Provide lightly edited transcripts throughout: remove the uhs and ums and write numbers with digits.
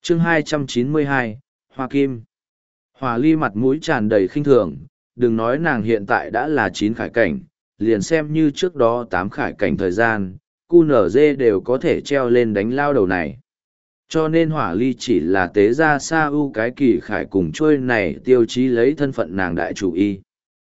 Chương 292, Hoa Kim. Hỏa ly mặt mũi tràn đầy khinh thường, đừng nói nàng hiện tại đã là 9 khải cảnh, liền xem như trước đó 8 khải cảnh thời gian, QNZ đều có thể treo lên đánh lao đầu này. Cho nên hỏa ly chỉ là tế ra sa ưu cái kỳ khải cùng trôi này tiêu chí lấy thân phận nàng đại chủ y.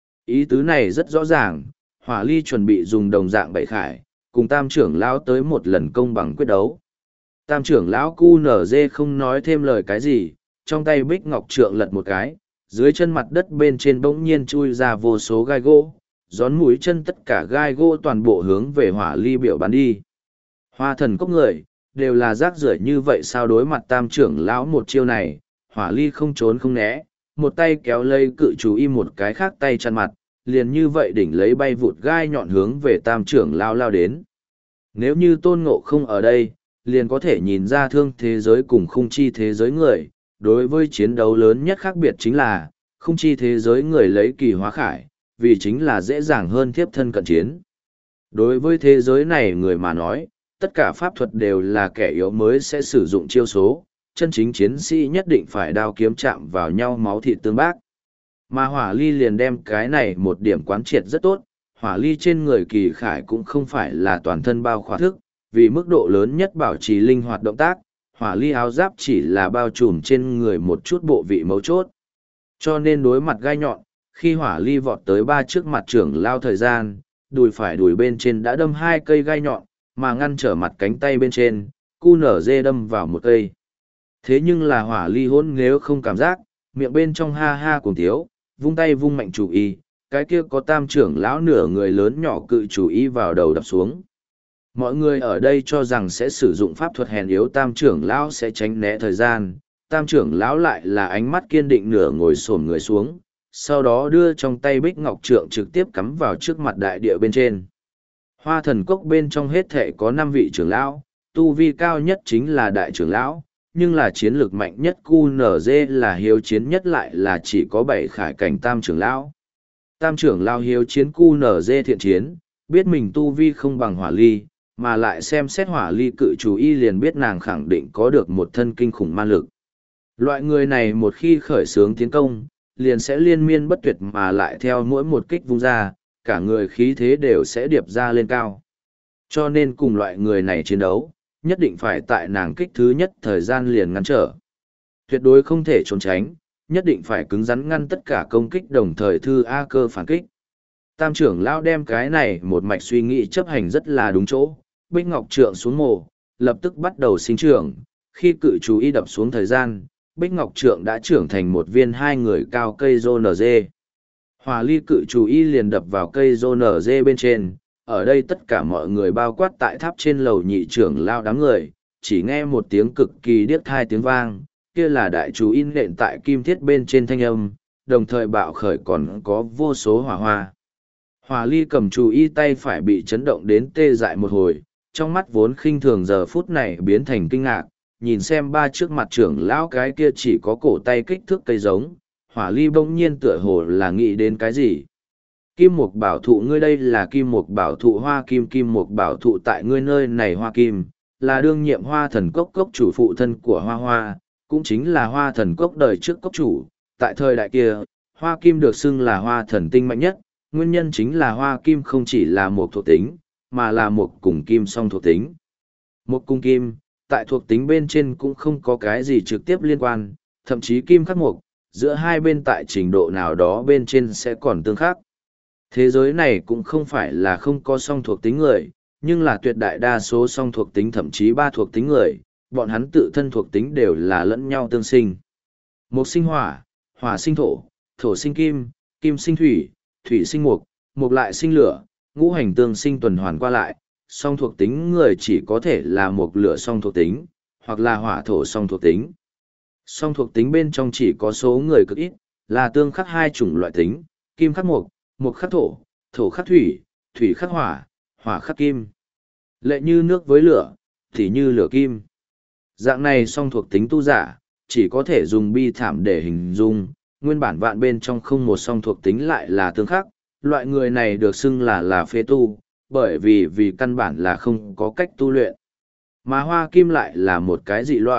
Ý tứ này rất rõ ràng, hỏa ly chuẩn bị dùng đồng dạng bảy khải, cùng tam trưởng lão tới một lần công bằng quyết đấu. Tam trưởng lão QNZ không nói thêm lời cái gì, trong tay bích ngọc trượng lật một cái, dưới chân mặt đất bên trên bỗng nhiên chui ra vô số gai gỗ, gión mũi chân tất cả gai gỗ toàn bộ hướng về hỏa ly biểu bắn đi. Hoa thần cốc người, đều là rác rưởi như vậy sao? Đối mặt tam trưởng lão một chiêu này, hỏa ly không trốn không né, một tay kéo lấy cự chú y, một cái khác tay chặn mặt, liền như vậy đỉnh lấy bay vụt gai nhọn hướng về tam trưởng lão lao đến. Nếu như Tôn Ngộ không ở đây, liền có thể nhìn ra thương thế giới cùng khung chi thế giới người, đối với chiến đấu lớn nhất khác biệt chính là, khung chi thế giới người lấy kỳ hóa khải, vì chính là dễ dàng hơn thiếp thân cận chiến. Đối với thế giới này người mà nói, tất cả pháp thuật đều là kẻ yếu mới sẽ sử dụng chiêu số, chân chính chiến sĩ nhất định phải đao kiếm chạm vào nhau máu thịt tương bác. Mà hỏa ly liền đem cái này một điểm quán triệt rất tốt, hỏa ly trên người kỳ khải cũng không phải là toàn thân bao khóa thức, vì mức độ lớn nhất bảo trì linh hoạt động tác, hỏa ly áo giáp chỉ là bao trùm trên người một chút bộ vị mấu chốt. Cho nên đối mặt gai nhọn, khi hỏa ly vọt tới ba trước mặt trưởng lao thời gian, đùi phải đùi bên trên đã đâm 2 cây gai nhọn, mà ngăn trở mặt cánh tay bên trên, QNZ đâm vào một cây. Thế nhưng là hỏa ly hỗn nếu không cảm giác, miệng bên trong ha ha cùng thiếu, vung tay vung mạnh chủ y, cái kia có tam trưởng lão nửa người lớn nhỏ cự chủ y vào đầu đập xuống. Mọi người ở đây cho rằng sẽ sử dụng pháp thuật hèn yếu tam trưởng lão sẽ tránh né thời gian, tam trưởng lão lại là ánh mắt kiên định nửa ngồi xổm người xuống, sau đó đưa trong tay bích ngọc trượng trực tiếp cắm vào trước mặt đại địa bên trên. Hoa thần cốc bên trong hết thể có 5 vị trưởng lão, tu vi cao nhất chính là đại trưởng lão, nhưng là chiến lược mạnh nhất QNZ là hiếu chiến nhất lại là chỉ có 7 khải cảnh tam trưởng lão. Tam trưởng lão hiếu chiến QNZ thiện chiến, biết mình tu vi không bằng hỏa ly, mà lại xem xét hỏa ly cự chú y liền biết nàng khẳng định có được một thân kinh khủng man lực. Loại người này một khi khởi xướng tiến công, liền sẽ liên miên bất tuyệt mà lại theo mỗi một kích vung ra, cả người khí thế đều sẽ điệp ra lên cao. Cho nên cùng loại người này chiến đấu, nhất định phải tại nàng kích thứ nhất thời gian liền ngăn trở. Tuyệt đối không thể trốn tránh, nhất định phải cứng rắn ngăn tất cả công kích đồng thời thư A cơ phản kích. Tam trưởng lão đem cái này một mạch suy nghĩ chấp hành rất là đúng chỗ, bích ngọc trượng xuống mồ, lập tức bắt đầu sinh trưởng, khi cự chú y đập xuống thời gian, bích ngọc trượng đã trưởng thành một viên 2 người cao cây rô nở dê. Hỏa ly cự chú y liền đập vào cây rô nở dê bên trên, ở đây tất cả mọi người bao quát tại tháp trên lầu nhị trưởng lao đám người, chỉ nghe một tiếng cực kỳ điếc thai tiếng vang, kia là đại chú in nện tại kim thiết bên trên thanh âm, đồng thời bạo khởi còn có vô số hỏa hoa. Hỏa ly cầm chú y tay phải bị chấn động đến tê dại một hồi, trong mắt vốn khinh thường giờ phút này biến thành kinh ngạc, nhìn xem ba trước mặt trưởng lão cái kia chỉ có cổ tay kích thước cây giống, hỏa ly bỗng nhiên tựa hồ là nghĩ đến cái gì. Kim mục bảo thụ, ngươi đây là kim mục bảo thụ hoa kim, kim mục bảo thụ tại ngươi nơi này hoa kim, là đương nhiệm hoa thần cốc cốc chủ phụ thân của hoa hoa, cũng chính là hoa thần cốc đời trước cốc chủ. Tại thời đại kia, hoa kim được xưng là hoa thần tinh mạnh nhất, nguyên nhân chính là hoa kim không chỉ là một thuộc tính, mà là một cùng kim song thuộc tính. Một cùng kim, tại thuộc tính bên trên cũng không có cái gì trực tiếp liên quan, thậm chí kim khắc mục, giữa hai bên tại trình độ nào đó bên trên sẽ còn tương khắc. Thế giới này cũng không phải là không có song thuộc tính người, nhưng là tuyệt đại đa số song thuộc tính thậm chí 3 thuộc tính người, bọn hắn tự thân thuộc tính đều là lẫn nhau tương sinh. Mục sinh hỏa, hỏa sinh thổ, thổ sinh kim, kim sinh thủy, thủy sinh mục, mục lại sinh lửa, ngũ hành tương sinh tuần hoàn qua lại, song thuộc tính người chỉ có thể là mục lửa song thuộc tính, hoặc là hỏa thổ song thuộc tính. Song thuộc tính bên trong chỉ có số người cực ít, là tương khắc 2 chủng loại tính, kim khắc mục, mục khắc thổ, thổ khắc thủy, thủy khắc hỏa, hỏa khắc kim. Lệ như nước với lửa, thì như lửa kim. Dạng này song thuộc tính tu giả, chỉ có thể dùng bi thảm để hình dung, nguyên bản vạn bên trong không một song thuộc tính lại là tương khắc, loại người này được xưng là phế tu, bởi vì căn bản là không có cách tu luyện. Mà hoa kim lại là một cái dị loại,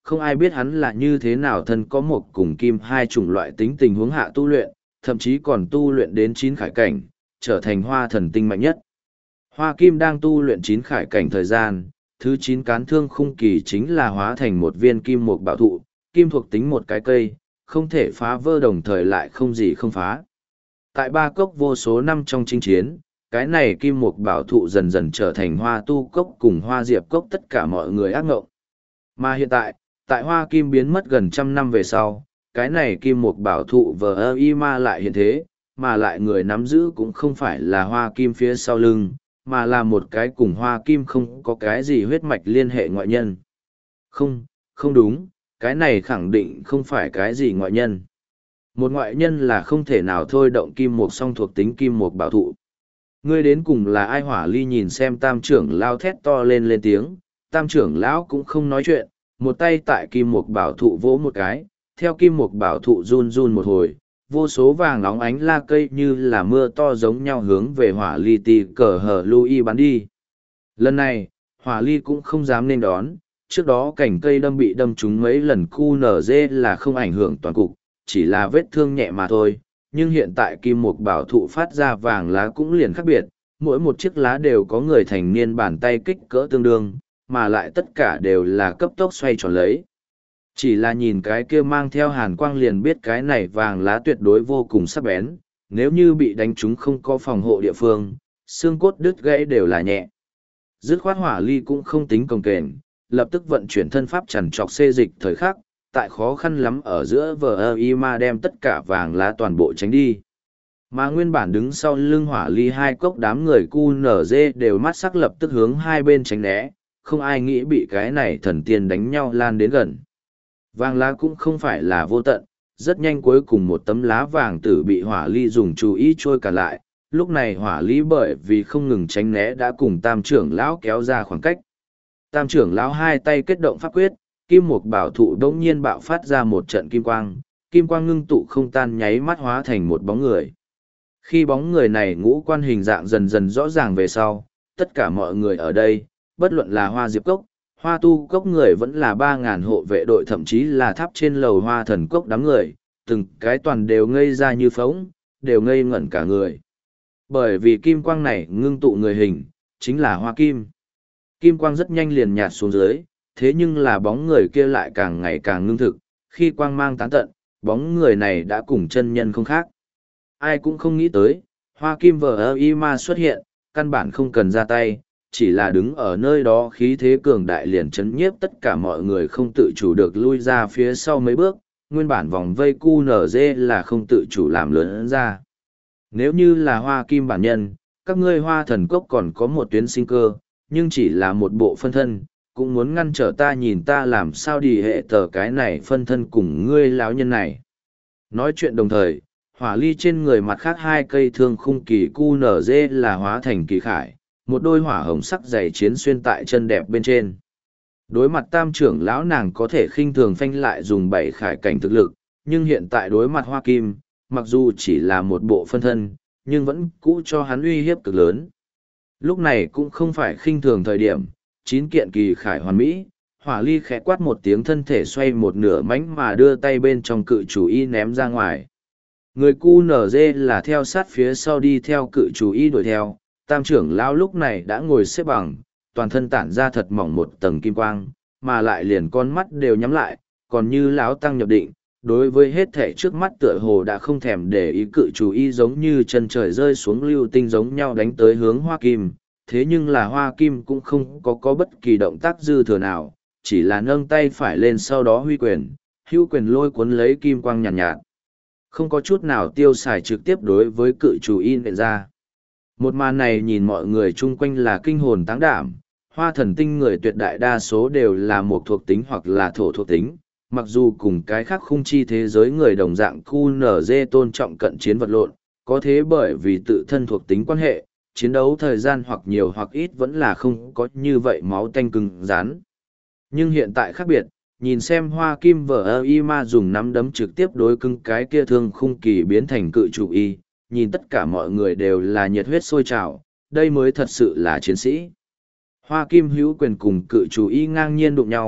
không ai biết hắn là như thế nào thân có một cùng kim hai chủng loại tính tình huống hạ tu luyện, thậm chí còn tu luyện đến 9 khải cảnh, trở thành hoa thần tinh mạnh nhất. Hoa kim đang tu luyện 9 khải cảnh thời gian, thứ 9 cán thương khung kỳ chính là hóa thành một viên kim mục bảo thụ, kim thuộc tính một cái cây, không thể phá vỡ đồng thời lại không gì không phá. Tại ba cốc vô số năm trong chinh chiến, cái này kim mục bảo thụ dần dần trở thành hoa tu cốc cùng hoa diệp cốc tất cả mọi người ác ngộng. Mà hiện tại hoa kim biến mất gần 100 năm về sau, cái này kim mục bảo thụ vờ y ma lại hiện thế, mà lại người nắm giữ cũng không phải là hoa kim phía sau lưng, mà là một cái cùng hoa kim không có cái gì huyết mạch liên hệ ngoại nhân. Không, không đúng, cái này khẳng định không phải cái gì ngoại nhân. Một ngoại nhân là không thể nào thôi động kim mục song thuộc tính kim mục bảo thụ. Ngươi đến cùng là ai? Hỏa Ly nhìn xem tam trưởng lao thét to lên tiếng, tam trưởng lão cũng không nói chuyện, một tay tại kim mục bảo thụ vỗ một cái, theo kim mục bảo thụ run run một hồi, vô số vàng óng ánh la cây như là mưa to giống nhau hướng về Hỏa Ly tì cờ hờ lui bắn đi. Lần này, Hỏa Ly cũng không dám nên đón, trước đó cảnh cây bị đâm trúng mấy lần QNZ là không ảnh hưởng toàn cục, chỉ là vết thương nhẹ mà thôi. Nhưng hiện tại kim mục bảo thụ phát ra vàng lá cũng liền khác biệt, mỗi một chiếc lá đều có người thành niên bàn tay kích cỡ tương đương, mà lại tất cả đều là cấp tốc xoay tròn lấy. Chỉ là nhìn cái kia mang theo hàn quang liền biết cái này vàng lá tuyệt đối vô cùng sắc bén, nếu như bị đánh trúng không có phòng hộ địa phương, xương cốt đứt gãy đều là nhẹ. Dứt khoát Hỏa Ly cũng không tính cồng kềnh, lập tức vận chuyển thân pháp chằn trọc xê dịch thời khắc, tại khó khăn lắm ở giữa vờ y ma đem tất cả vàng lá toàn bộ tránh đi. Mà nguyên bản đứng sau lưng Hỏa Ly hai cốc đám người QNZ đều mắt sắc lập tức hướng hai bên tránh né, không ai nghĩ bị cái này thần tiên đánh nhau lan đến gần. Vàng lá cũng không phải là vô tận, rất nhanh cuối cùng một tấm lá vàng tử bị Hỏa Ly dùng chú ý trôi cả lại, lúc này Hỏa Ly bởi vì không ngừng tránh né đã cùng tam trưởng lão kéo ra khoảng cách. Tam trưởng lão hai tay kết động pháp quyết, kim mục bảo thụ đống nhiên bạo phát ra một trận kim quang ngưng tụ không tan nháy mắt hóa thành một bóng người. Khi bóng người này ngũ quan hình dạng dần dần rõ ràng về sau, tất cả mọi người ở đây, bất luận là hoa diệp cốc, hoa tu cốc người vẫn là 3.000 hộ vệ đội thậm chí là tháp trên lầu hoa thần cốc đám người, từng cái toàn đều ngây ra như phóng, đều ngây ngẩn cả người. Bởi vì kim quang này ngưng tụ người hình, chính là hoa kim. Kim quang rất nhanh liền nhạt xuống dưới, thế nhưng là bóng người kia lại càng ngày càng ngưng thực, khi quang mang tán tận, bóng người này đã cùng chân nhân không khác. Ai cũng không nghĩ tới, hoa kim vờ y ma xuất hiện, căn bản không cần ra tay, chỉ là đứng ở nơi đó khí thế cường đại liền chấn nhiếp tất cả mọi người không tự chủ được lui ra phía sau mấy bước, nguyên bản vòng vây QNZ là không tự chủ làm lớn ra. Nếu như là hoa kim bản nhân, các ngươi hoa thần cốc còn có một tuyến sinh cơ, nhưng chỉ là một bộ phân thân, cũng muốn ngăn trở ta nhìn ta làm sao đi hệ tờ cái này phân thân cùng ngươi lão nhân này. Nói chuyện đồng thời, Hỏa Ly trên người mặt khác hai cây thương khung kỳ QNZ là hóa thành kỳ khải, một đôi hỏa hồng sắc dày chiến xuyên tại chân đẹp bên trên. Đối mặt tam trưởng lão nàng có thể khinh thường phanh lại dùng 7 khải cảnh thực lực, nhưng hiện tại đối mặt hoa kim, mặc dù chỉ là một bộ phân thân, nhưng vẫn cũ cho hắn uy hiếp cực lớn. Lúc này cũng không phải khinh thường thời điểm, 9 kiện kỳ khải hoàn mỹ, Hỏa Ly khẽ quát một tiếng thân thể xoay một nửa mánh mà đưa tay bên trong cự chủ y ném ra ngoài. Người QNZ là theo sát phía sau đi theo cự chủ y đuổi theo, tam trưởng lão lúc này đã ngồi xếp bằng, toàn thân tản ra thật mỏng một tầng kim quang, mà lại liền con mắt đều nhắm lại, còn như lão tăng nhập định, đối với hết thể trước mắt tựa hồ đã không thèm để ý cự chủ y giống như chân trời rơi xuống lưu tinh giống nhau đánh tới hướng hoa kim, thế nhưng là hoa kim cũng không có bất kỳ động tác dư thừa nào, chỉ là nâng tay phải lên sau đó huy quyền, hữu quyền lôi cuốn lấy kim quang nhàn nhạt, không có chút nào tiêu xài trực tiếp đối với cự chủ y nện ra. Một màn này nhìn mọi người chung quanh là kinh hồn táng đảm, hoa thần tinh người tuyệt đại đa số đều là một thuộc tính hoặc là thổ thuộc tính, mặc dù cùng cái khác khung chi thế giới người đồng dạng QNZ tôn trọng cận chiến vật lộn, có thế bởi vì tự thân thuộc tính quan hệ, chiến đấu thời gian hoặc nhiều hoặc ít vẫn là không có như vậy máu tanh cứng rắn. Nhưng hiện tại khác biệt, nhìn xem hoa kim vờ y ma dùng nắm đấm trực tiếp đối cứng cái kia thương khung kỳ biến thành cự chủ y, nhìn tất cả mọi người đều là nhiệt huyết sôi trào, đây mới thật sự là chiến sĩ. Hoa kim hữu quyền cùng cự chủ y ngang nhiên đụng nhau,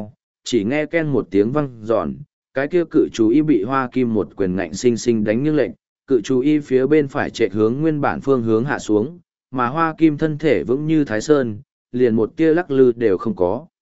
chỉ nghe ken một tiếng vang giòn, cái kia cự chú y bị Hoa Kim một quyền ngạnh sinh sinh đánh nghiêng lệnh, cự chú y phía bên phải chạy hướng nguyên bản phương hướng hạ xuống, mà Hoa Kim thân thể vững như Thái Sơn, liền một tia lắc lư đều không có.